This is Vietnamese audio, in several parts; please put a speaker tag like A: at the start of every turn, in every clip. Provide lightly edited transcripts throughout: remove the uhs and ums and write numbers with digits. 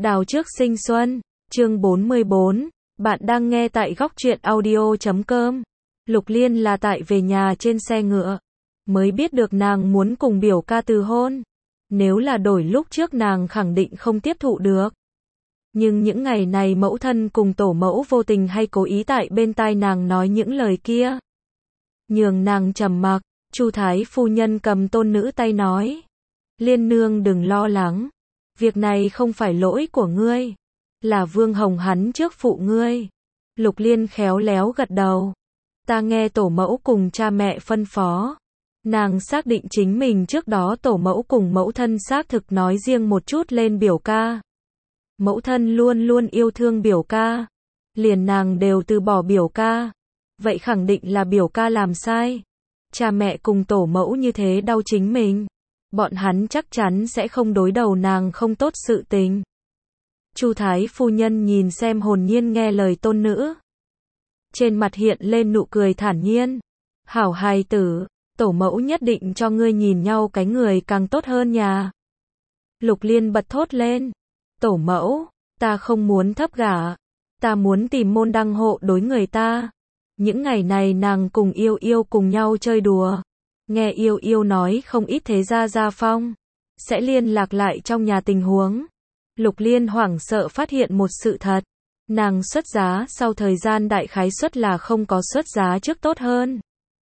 A: Đào trước sinh xuân, chương 44, bạn đang nghe tại góc truyện audio.com. Lục Liên là tại về nhà trên xe ngựa, mới biết được nàng muốn cùng biểu ca từ hôn. Nếu là đổi lúc trước nàng khẳng định không tiếp thụ được. Nhưng những ngày này mẫu thân cùng tổ mẫu vô tình hay cố ý tại bên tai nàng nói những lời kia. Nhường nàng trầm mặc, Chu Thái phu nhân cầm tôn nữ tay nói. Liên nương đừng lo lắng. Việc này không phải lỗi của ngươi. Là Vương Hồng hắn trước phụ ngươi. Lục Liên khéo léo gật đầu. Ta nghe tổ mẫu cùng cha mẹ phân phó. Nàng xác định chính mình trước đó tổ mẫu cùng mẫu thân xác thực nói riêng một chút lên biểu ca. Mẫu thân luôn luôn yêu thương biểu ca. Liền nàng đều từ bỏ biểu ca. Vậy khẳng định là biểu ca làm sai. Cha mẹ cùng tổ mẫu như thế đau chính mình. Bọn hắn chắc chắn sẽ không đối đầu nàng không tốt sự tình. Chu Thái phu nhân nhìn xem hồn nhiên nghe lời tôn nữ. Trên mặt hiện lên nụ cười thản nhiên. Hảo hài tử, tổ mẫu nhất định cho ngươi nhìn nhau cái người càng tốt hơn nhà. Lục Liên bật thốt lên. Tổ mẫu, ta không muốn thấp gả. Ta muốn tìm môn đăng hộ đối người ta. Những ngày này nàng cùng Yêu Yêu cùng nhau chơi đùa. Nghe Yêu Yêu nói không ít thế gia phong. Sẽ liên lạc lại trong nhà tình huống. Lục Liên hoảng sợ phát hiện một sự thật. Nàng xuất giá sau thời gian đại khái suất là không có xuất giá trước tốt hơn.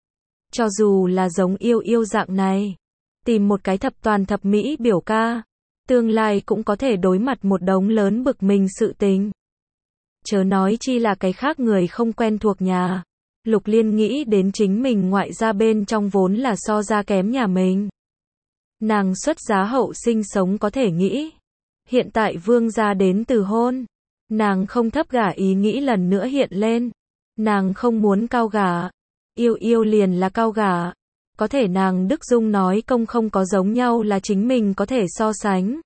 A: Cho dù là giống Yêu Yêu dạng này. Tìm một cái thập toàn thập mỹ biểu ca. Tương lai cũng có thể đối mặt một đống lớn bực mình sự tình. Chớ nói chi là cái khác người không quen thuộc nhà. Lục Liên nghĩ đến chính mình ngoại gia bên trong vốn là so ra kém nhà mình. Nàng xuất giá hậu sinh sống có thể nghĩ. Hiện tại Vương gia đến từ hôn. Nàng không thấp gả ý nghĩ lần nữa hiện lên. Nàng không muốn cao gả. Yêu Yêu liền là cao gả. Có thể nàng Đức Dung nói công không có giống nhau là chính mình có thể so sánh.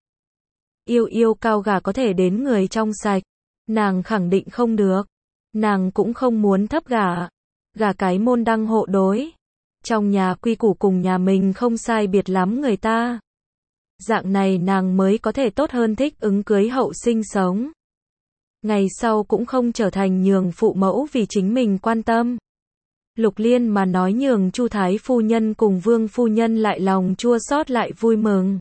A: Yêu Yêu cao gả có thể đến người trong sạch. Nàng khẳng định không được. Nàng cũng không muốn thấp gả. Gả cái môn đăng hộ đối. Trong nhà quy củ cùng nhà mình không sai biệt lắm người ta. Dạng này nàng mới có thể tốt hơn thích ứng cưới hậu sinh sống. Ngày sau cũng không trở thành nhường phụ mẫu vì chính mình quan tâm. Lục Liên mà nói nhường Chu Thái phu nhân cùng Vương phu nhân lại lòng chua xót lại vui mừng.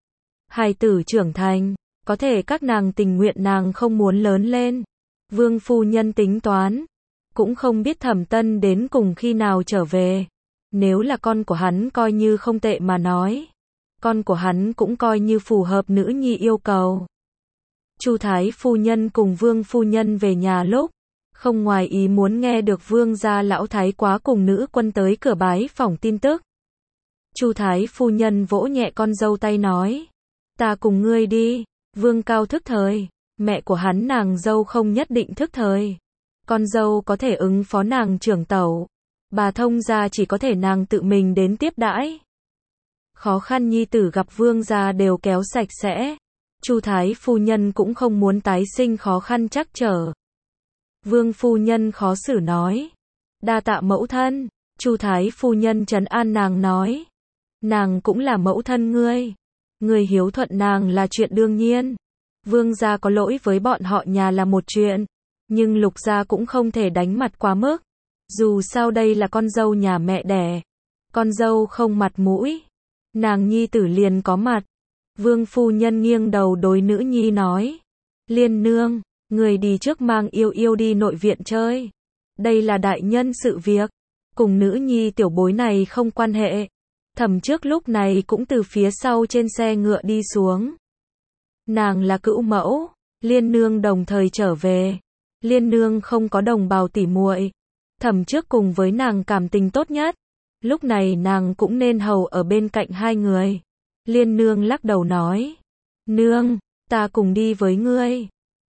A: Hài tử trưởng thành, có thể các nàng tình nguyện nàng không muốn lớn lên. Vương phu nhân tính toán, cũng không biết Thẩm Tân đến cùng khi nào trở về. Nếu là con của hắn coi như không tệ mà nói, con của hắn cũng coi như phù hợp nữ nhi yêu cầu. Chu Thái phu nhân cùng Vương phu nhân về nhà lúc, không ngoài ý muốn nghe được Vương gia lão thái quá cùng nữ quân tới cửa bái phỏng tin tức. Chu Thái phu nhân vỗ nhẹ con dâu tay nói, ta cùng ngươi đi. Vương cao thức thời, mẹ của hắn nàng dâu không nhất định thức thời. Con dâu có thể ứng phó nàng trưởng tẩu. Bà thông gia chỉ có thể nàng tự mình đến tiếp đãi. Khó khăn nhi tử gặp Vương gia đều kéo sạch sẽ. Chu Thái phu nhân cũng không muốn tái sinh khó khăn trắc trở. Vương phu nhân khó xử nói. Đa tạ mẫu thân. Chu Thái phu nhân trấn an nàng nói. Nàng cũng là mẫu thân ngươi. Người hiếu thuận nàng là chuyện đương nhiên. Vương gia có lỗi với bọn họ nhà là một chuyện. Nhưng Lục gia cũng không thể đánh mặt quá mức. Dù sao đây là con dâu nhà mẹ đẻ. Con dâu không mặt mũi. Nàng nhi tử liền có mặt. Vương phu nhân nghiêng đầu đối nữ nhi nói. Liên nương, người đi trước mang Yêu Yêu đi nội viện chơi. Đây là đại nhân sự việc. Cùng nữ nhi tiểu bối này không quan hệ. Thẩm trước lúc này cũng từ phía sau trên xe ngựa đi xuống. Nàng là cữu mẫu. Liên nương đồng thời trở về. Liên nương không có đồng bào tỉ muội. Thẩm trước cùng với nàng cảm tình tốt nhất. Lúc này nàng cũng nên hầu ở bên cạnh hai người. Liên nương lắc đầu nói. Nương, ta cùng đi với ngươi.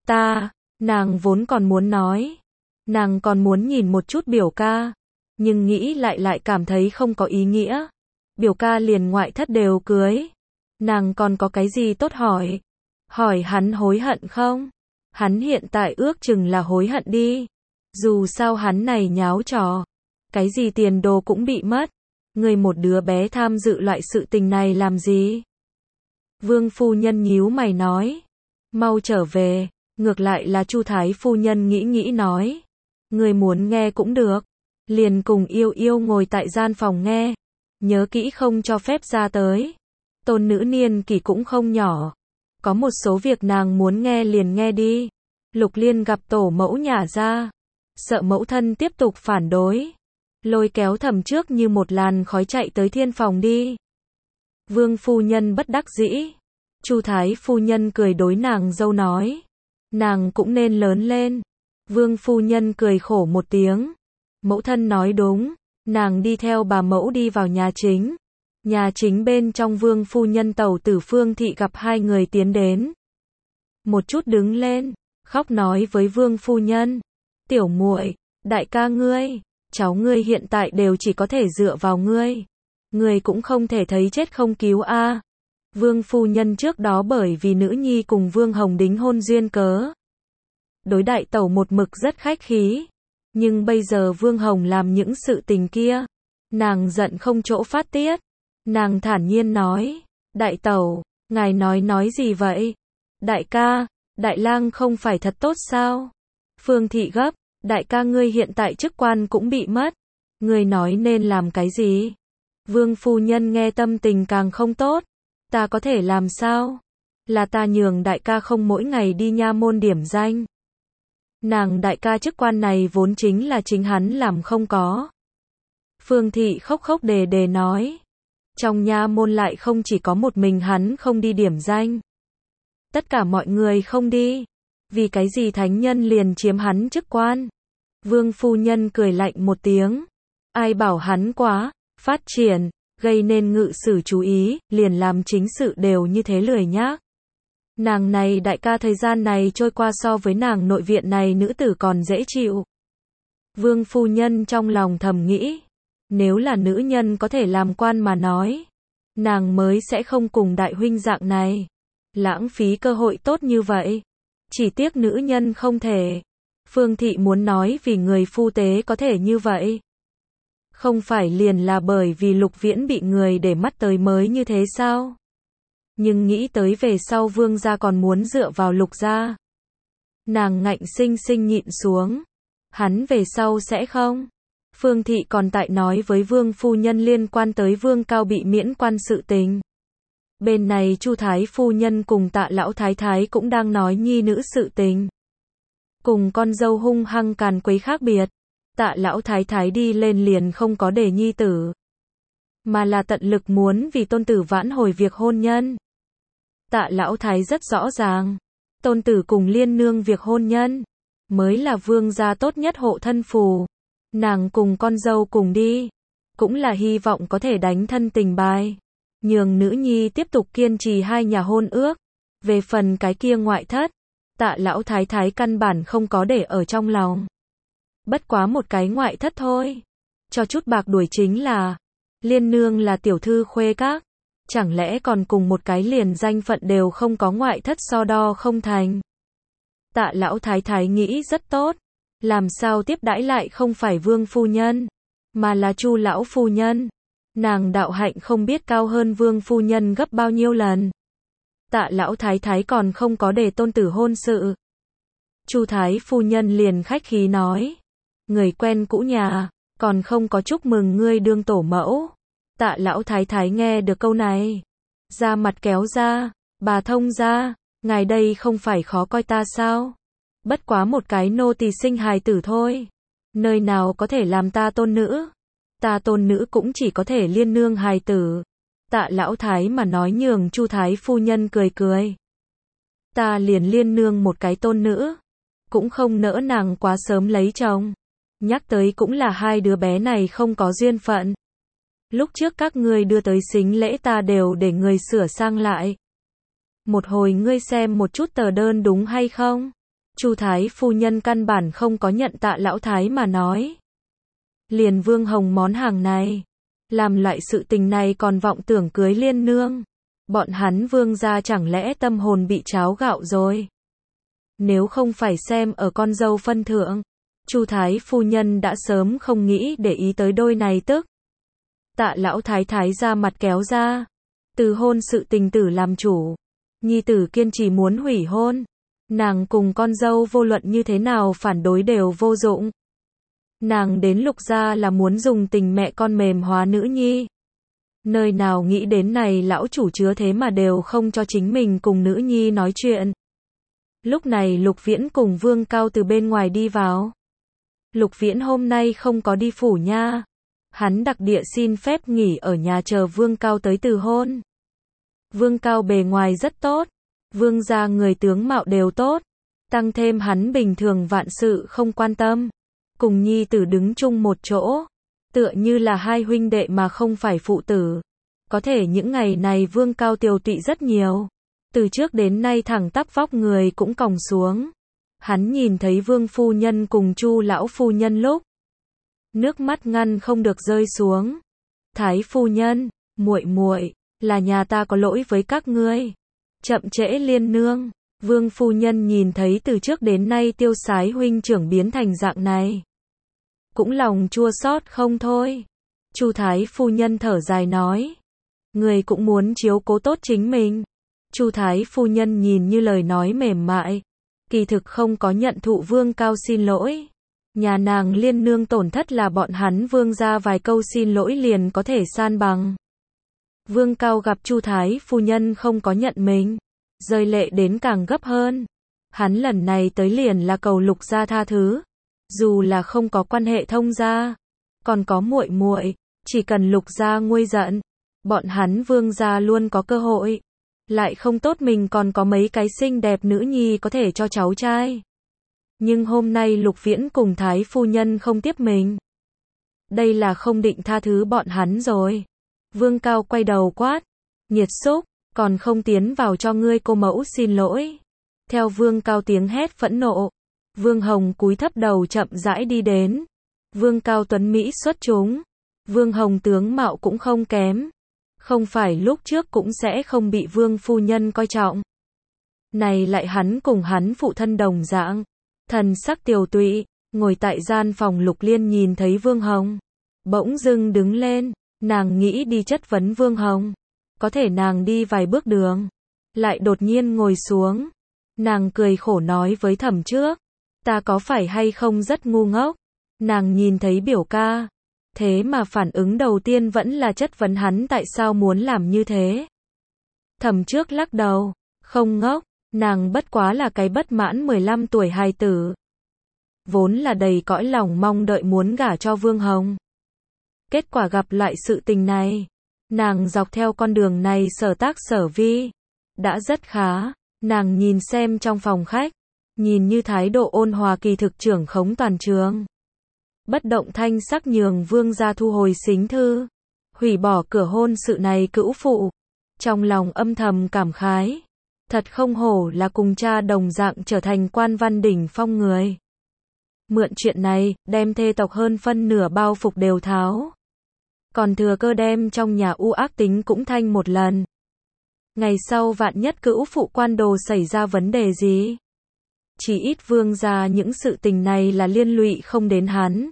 A: Nàng vốn còn muốn nói. Nàng còn muốn nhìn một chút biểu ca. Nhưng nghĩ lại cảm thấy không có ý nghĩa. Biểu ca liền ngoại thất đều cưới. Nàng còn có cái gì tốt hỏi. Hỏi hắn hối hận không? Hắn hiện tại ước chừng là hối hận đi. Dù sao hắn này nháo trò. Cái gì tiền đồ cũng bị mất. Người một đứa bé tham dự loại sự tình này làm gì? Vương phu nhân nhíu mày nói. mau trở về. Ngược lại là Chu Thái phu nhân nghĩ nói, người muốn nghe cũng được, liền cùng Yêu Yêu ngồi tại gian phòng nghe, nhớ kỹ không cho phép ra tới. Tôn nữ niên kỷ cũng không nhỏ, có một số việc nàng muốn nghe liền nghe đi. Lục Liên gặp tổ mẫu nhả ra, sợ mẫu thân tiếp tục phản đối, lôi kéo Thẩm Trước như một làn khói chạy tới thiên phòng đi. Vương phu nhân bất đắc dĩ, Chu Thái phu nhân cười đối nàng dâu nói, nàng cũng nên lớn lên. Vương phu nhân cười khổ một tiếng, mẫu thân nói đúng. Nàng đi theo bà mẫu đi vào nhà chính. Nhà chính bên trong Vương phu nhân tẩu tử Phương thị gặp hai người tiến đến, một chút đứng lên, khóc nói với Vương phu nhân, tiểu muội, đại ca ngươi, cháu ngươi hiện tại đều chỉ có thể dựa vào ngươi cũng không thể thấy chết không cứu a. Vương phu nhân trước đó bởi vì nữ nhi cùng Vương Hồng đính hôn duyên cớ, đối đại tẩu một mực rất khách khí, nhưng bây giờ Vương Hồng làm những sự tình kia, nàng giận không chỗ phát tiết. Nàng thản nhiên nói, đại tẩu, ngài nói gì vậy? Đại ca, đại lang không phải thật tốt sao? Phương thị gấp, đại ca ngươi hiện tại chức quan cũng bị mất, ngươi nói nên làm cái gì? Vương phu nhân nghe tâm tình càng không tốt, ta có thể làm sao? Là ta nhường đại ca không mỗi ngày đi nha môn điểm danh. Nàng đại ca chức quan này vốn chính là chính hắn làm không có. Phương thị khóc đề nói, trong nha môn lại không chỉ có một mình hắn không đi điểm danh. Tất cả mọi người không đi. Vì cái gì thánh nhân liền chiếm hắn chức quan? Vương phu nhân cười lạnh một tiếng. Ai bảo hắn quá phát triển, gây nên ngự sử chú ý, liền làm chính sự đều như thế lười nhác. Nàng này đại ca thời gian này trôi qua so với nàng nội viện này nữ tử còn dễ chịu. Vương phu nhân trong lòng thầm nghĩ, nếu là nữ nhân có thể làm quan mà nói, nàng mới sẽ không cùng đại huynh dạng này, lãng phí cơ hội tốt như vậy. Chỉ tiếc nữ nhân không thể. Phương thị muốn nói vì người phu tế có thể như vậy. Không phải liền là bởi vì Lục Viễn bị người để mắt tới mới như thế sao? Nhưng nghĩ tới về sau Vương gia còn muốn dựa vào Lục gia, nàng ngạnh sinh nhịn xuống. Hắn về sau sẽ không. Phương thị còn tại nói với Vương phu nhân liên quan tới Vương Cao bị miễn quan sự tình. Bên này Chu Thái phu nhân cùng Tạ lão thái thái cũng đang nói nhi nữ sự tình. Cùng con dâu hung hăng càn quấy khác biệt. Tạ lão thái thái đi lên liền không có để nhi tử, mà là tận lực muốn vì tôn tử vãn hồi việc hôn nhân. Tạ lão thái rất rõ ràng, tôn tử cùng Liên nương việc hôn nhân mới là Vương gia tốt nhất hộ thân phù. Nàng cùng con dâu cùng đi, cũng là hy vọng có thể đánh thân tình bài, nhường nữ nhi tiếp tục kiên trì hai nhà hôn ước. Về phần cái kia ngoại thất, Tạ lão thái thái căn bản không có để ở trong lòng. Bất quá một cái ngoại thất thôi, cho chút bạc đuổi chính là. Liên nương là tiểu thư khuê các, chẳng lẽ còn cùng một cái liền danh phận đều không có ngoại thất so đo không thành. Tạ lão thái thái nghĩ rất tốt, làm sao tiếp đãi lại không phải Vương phu nhân, mà là Chu lão phu nhân. Nàng đạo hạnh không biết cao hơn Vương phu nhân gấp bao nhiêu lần. Tạ lão thái thái còn không có để tôn tử hôn sự. Chu Thái phu nhân liền khách khí nói, người quen cũ nhà, còn không có chúc mừng ngươi đương tổ mẫu. Tạ lão thái thái nghe được câu này, da mặt kéo ra, bà thông ra, ngài đây không phải khó coi ta sao? Bất quá một cái nô tỳ sinh hài tử thôi, nơi nào có thể làm ta tôn nữ? Ta tôn nữ cũng chỉ có thể Liên nương hài tử. Tạ lão thái mà nói nhường Chu Thái phu nhân cười. Ta liền Liên nương một cái tôn nữ, cũng không nỡ nàng quá sớm lấy chồng. Nhắc tới cũng là hai đứa bé này không có duyên phận. Lúc trước các ngươi đưa tới sính lễ ta đều để người sửa sang lại. Một hồi ngươi xem một chút tờ đơn đúng hay không? Chu Thái phu nhân căn bản không có nhận Tạ lão thái mà nói. Liền Vương Hồng món hàng này, làm loại sự tình này còn vọng tưởng cưới Liên nương. Bọn hắn Vương gia chẳng lẽ tâm hồn bị cháo gạo rồi? Nếu không phải xem ở con dâu phân thượng, Chu Thái phu nhân đã sớm không nghĩ để ý tới đôi này tức. Tạ lão thái thái ra mặt kéo ra, từ hôn sự tình tử làm chủ, Nhi tử kiên trì muốn hủy hôn. Nàng cùng con dâu vô luận như thế nào phản đối đều vô dụng. Nàng đến Lục gia là muốn dùng tình mẹ con mềm hóa nữ nhi. Nơi nào nghĩ đến này lão chủ chứa thế mà đều không cho chính mình cùng nữ nhi nói chuyện. Lúc này Lục Viễn cùng Vương Cao từ bên ngoài đi vào. Lục Viễn hôm nay không có đi phủ nha. Hắn đặc địa xin phép nghỉ ở nhà chờ Vương Cao tới từ hôn. Vương Cao bề ngoài rất tốt. Vương gia người tướng mạo đều tốt. Tăng thêm hắn bình thường vạn sự không quan tâm. Cùng nhi tử đứng chung một chỗ. Tựa như là hai huynh đệ mà không phải phụ tử. Có thể những ngày này Vương Cao tiều tụy rất nhiều. Từ trước đến nay thẳng tắp vóc người cũng còng xuống. Hắn nhìn thấy Vương phu nhân cùng Chu lão phu nhân lúc. Nước mắt ngăn không được rơi xuống. Thái phu nhân, muội muội, là nhà ta có lỗi với các ngươi. Chậm trễ Liên nương. Vương phu nhân nhìn thấy từ trước đến nay tiêu sái huynh trưởng biến thành dạng này. Cũng lòng chua xót không thôi. Chu Thái phu nhân thở dài nói. Người cũng muốn chiếu cố tốt chính mình. Chu Thái phu nhân nhìn như lời nói mềm mại. Kỳ thực không có nhận thụ Vương Cao xin lỗi. Nhà nàng Liên nương tổn thất là bọn hắn Vương ra vài câu xin lỗi liền có thể san bằng. Vương Cao gặp Chu Thái phu nhân không có nhận mình. Rơi lệ đến càng gấp hơn. Hắn lần này tới liền là cầu Lục gia tha thứ. Dù là không có quan hệ thông gia, còn có muội muội, chỉ cần Lục gia nguôi giận, bọn hắn Vương gia luôn có cơ hội. Lại không tốt mình còn có mấy cái xinh đẹp nữ nhi có thể cho cháu trai. Nhưng hôm nay Lục Viễn cùng Thái phu nhân không tiếp mình. Đây là không định tha thứ bọn hắn rồi. Vương Cao quay đầu quát. Nhiệt xúc, còn không tiến vào cho ngươi cô mẫu xin lỗi. Theo Vương Cao tiếng hét phẫn nộ. Vương Hồng cúi thấp đầu chậm rãi đi đến. Vương Cao tuấn Mỹ xuất chúng. Vương Hồng tướng mạo cũng không kém. Không phải lúc trước cũng sẽ không bị Vương phu nhân coi trọng. Này lại hắn cùng hắn phụ thân đồng dạng. Thần sắc tiều tụy, ngồi tại gian phòng Lục Liên nhìn thấy Vương Hồng. Bỗng dưng đứng lên, nàng nghĩ đi chất vấn Vương Hồng. Có thể nàng đi vài bước đường. Lại đột nhiên ngồi xuống. Nàng cười khổ nói với Thẩm Trước. Ta có phải hay không rất ngu ngốc? Nàng nhìn thấy biểu ca. Thế mà phản ứng đầu tiên vẫn là chất vấn hắn tại sao muốn làm như thế. Thẩm Trước lắc đầu. Không ngốc, nàng bất quá là cái bất mãn 15 tuổi hài tử. Vốn là đầy cõi lòng mong đợi muốn gả cho Vương Hồng. Kết quả gặp lại sự tình này. Nàng dọc theo con đường này sở tác sở vi. Đã rất khá. Nàng nhìn xem trong phòng khách. Nhìn như thái độ ôn hòa kỳ thực trưởng khống toàn trường. Bất động thanh sắc nhường Vương gia thu hồi xính thư. Hủy bỏ cửa hôn sự này cữu phụ. Trong lòng âm thầm cảm khái. Thật không hổ là cùng cha đồng dạng trở thành quan văn đỉnh phong người. Mượn chuyện này, đem thê tộc hơn phân nửa bao phục đều tháo. Còn thừa cơ đem trong nhà u ác tính cũng thanh một lần. Ngày sau vạn nhất cữu phụ quan đồ xảy ra vấn đề gì. Chỉ ít Vương gia những sự tình này là liên lụy không đến hắn.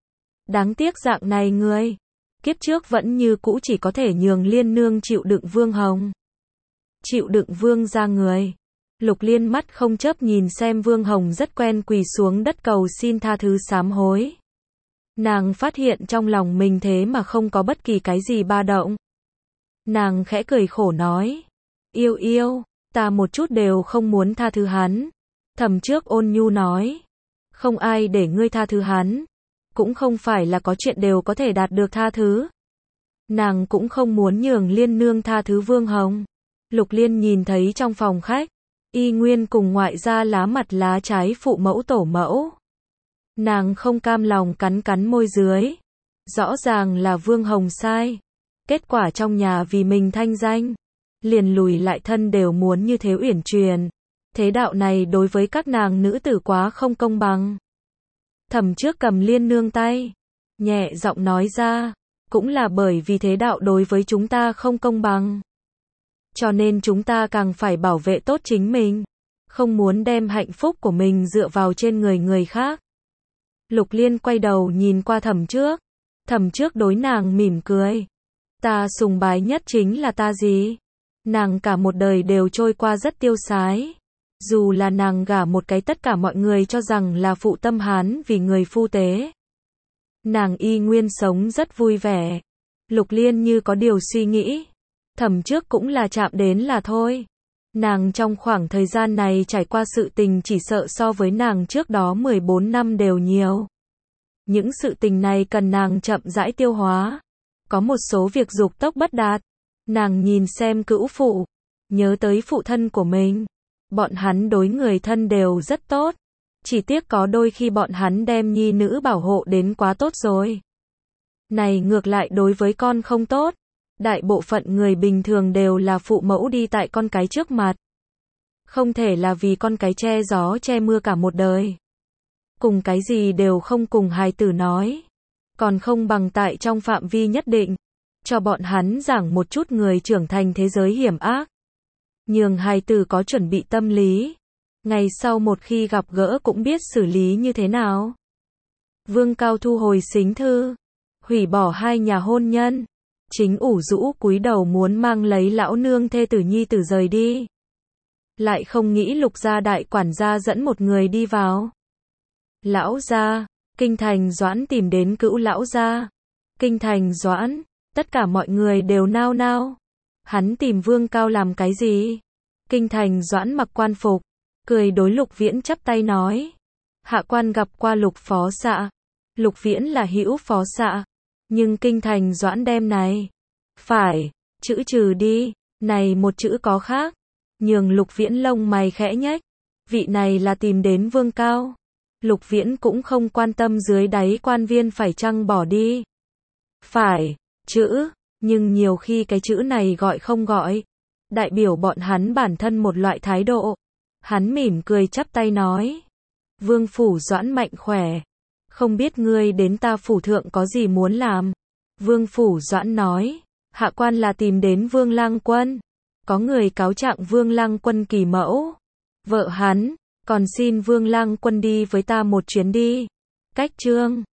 A: Đáng tiếc dạng này người. Kiếp trước vẫn như cũ chỉ có thể nhường Liên nương chịu đựng Vương Hồng. Chịu đựng Vương gia người. Lục Liên mắt không chớp nhìn xem Vương Hồng rất quen quỳ xuống đất cầu xin tha thứ sám hối. Nàng phát hiện trong lòng mình thế mà không có bất kỳ cái gì ba động. Nàng khẽ cười khổ nói. Yêu yêu, ta một chút đều không muốn tha thứ hắn. Thẩm Trước ôn nhu nói. Không ai để ngươi tha thứ hắn. Cũng không phải là có chuyện đều có thể đạt được tha thứ. Nàng cũng không muốn nhường Liên nương tha thứ Vương Hồng. Lục Liên nhìn thấy trong phòng khách. Y Nguyên cùng ngoại gia lá mặt lá trái phụ mẫu tổ mẫu. Nàng không cam lòng cắn cắn môi dưới. Rõ ràng là Vương Hồng sai. Kết quả trong nhà vì mình thanh danh. Liền lùi lại thân đều muốn như thế uyển truyền. Thế đạo này đối với các nàng nữ tử quá không công bằng. Thẩm Trước cầm Liên nương tay. Nhẹ giọng nói ra. Cũng là bởi vì thế đạo đối với chúng ta không công bằng. Cho nên chúng ta càng phải bảo vệ tốt chính mình. Không muốn đem hạnh phúc của mình dựa vào trên người người khác. Lục Liên quay đầu nhìn qua Thẩm Trước. Thẩm Trước đối nàng mỉm cười. Ta sùng bái nhất chính là ta gì? Nàng cả một đời đều trôi qua rất tiêu sái. Dù là nàng gả một cái tất cả mọi người cho rằng là phụ tâm Hán vì người phu tế. Nàng y nguyên sống rất vui vẻ. Lục Liên như có điều suy nghĩ. Thẩm trước cũng là chạm đến là thôi. Nàng trong khoảng thời gian này trải qua sự tình chỉ sợ so với nàng trước đó 14 năm đều nhiều. Những sự tình này cần nàng chậm rãi tiêu hóa. Có một số việc dục tốc bất đạt. Nàng nhìn xem cữu phụ. Nhớ tới phụ thân của mình. Bọn hắn đối người thân đều rất tốt. Chỉ tiếc có đôi khi bọn hắn đem nhi nữ bảo hộ đến quá tốt rồi. Này ngược lại đối với con không tốt. Đại bộ phận người bình thường đều là phụ mẫu đi tại con cái trước mặt. Không thể là vì con cái che gió che mưa cả một đời. Cùng cái gì đều không cùng hài tử nói. Còn không bằng tại trong phạm vi nhất định. Cho bọn hắn giảng một chút người trưởng thành thế giới hiểm ác. Nhường hài tử có chuẩn bị tâm lý. Ngày sau một khi gặp gỡ cũng biết xử lý như thế nào. Vương Cao thu hồi xính thư. Hủy bỏ hai nhà hôn nhân. Chính ủ rũ cúi đầu muốn mang lấy lão nương thê tử nhi tử rời đi. Lại không nghĩ Lục gia đại quản gia dẫn một người đi vào. Lão gia, Kinh Thành Doãn tìm đến Cữu lão gia. Kinh Thành Doãn, tất cả mọi người đều nao nao. Hắn tìm Vương Cao làm cái gì? Kinh Thành Doãn mặc quan phục, cười đối Lục Viễn chắp tay nói. Hạ quan gặp qua Lục phó xạ. Lục Viễn là hữu phó xạ. Nhưng Kinh Thành Doãn đem này. Phải, chữ trừ đi, này một chữ có khác. Nhường Lục Viễn lông mày khẽ nhếch. Vị này là tìm đến Vương Cao. Lục Viễn cũng không quan tâm dưới đáy quan viên phải chăng bỏ đi. Phải, chữ, nhưng nhiều khi cái chữ này gọi không gọi. Đại biểu bọn hắn bản thân một loại thái độ. Hắn mỉm cười chắp tay nói. Vương phủ Doãn mạnh khỏe. Không biết ngươi đến ta phủ thượng có gì muốn làm. Vương phủ Doãn nói. Hạ quan là tìm đến Vương Lang Quân. Có người cáo trạng Vương Lang Quân kỳ mẫu. Vợ hắn, còn xin Vương Lang Quân đi với ta một chuyến đi. Cách chương